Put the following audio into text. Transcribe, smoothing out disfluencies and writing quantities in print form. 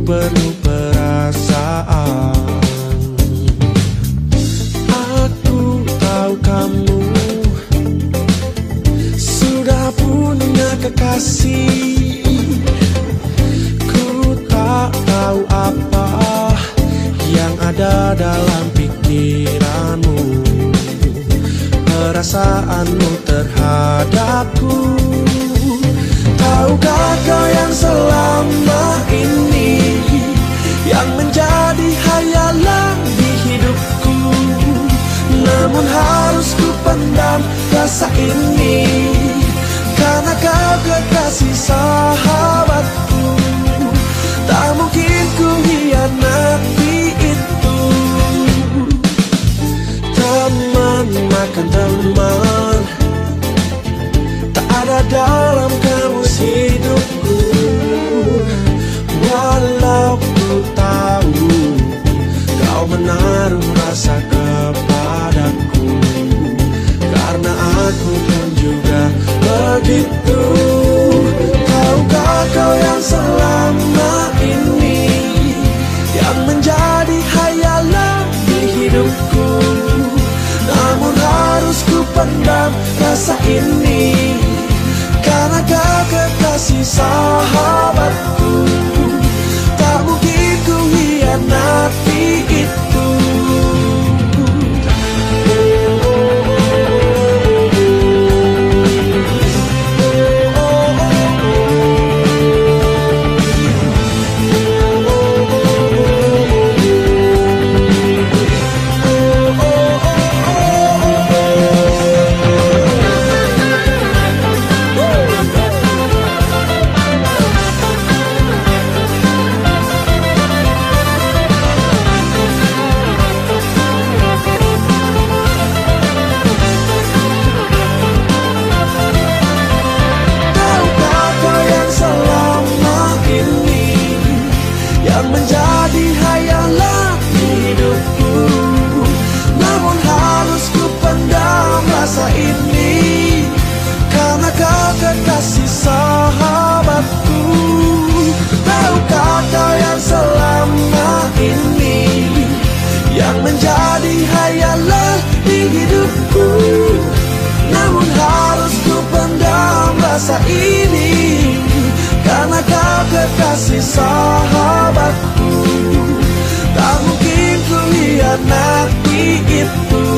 penuh perasaan. Aku tahu kamu sudah punya kekasih. Ku tak tahu apa yang ada dalam pikiranmu, perasaanmu terhadapku. Tahukah kau yang selama ini yang menjadi hayalan di hidupku, namun harus ku pendam rasa ini karena kau kekasih sahabatku. Tak mungkin ku hianati itu. Teman makan teman, tak ada dalam kamus hidupku. Walau ku tahu kau menaruh rasa kepadaku, karena aku pun juga begitu. Tahukah kau yang selama ini yang menjadi hayalan di hidupku, namun harus ku pendam rasa ini karena kau kekasih sahabatku. Tak mungkin ku hianati itu. Menjadi hayalan hidupku, namun harus ku pendam rasa ini karena kau kekasih sahabatku. Tahukah kau yang selama ini yang menjadi hayalan di hidupku, namun harus ku pendam rasa ini karena kau kekasih sahabatku. Tak mungkin ku hianati itu.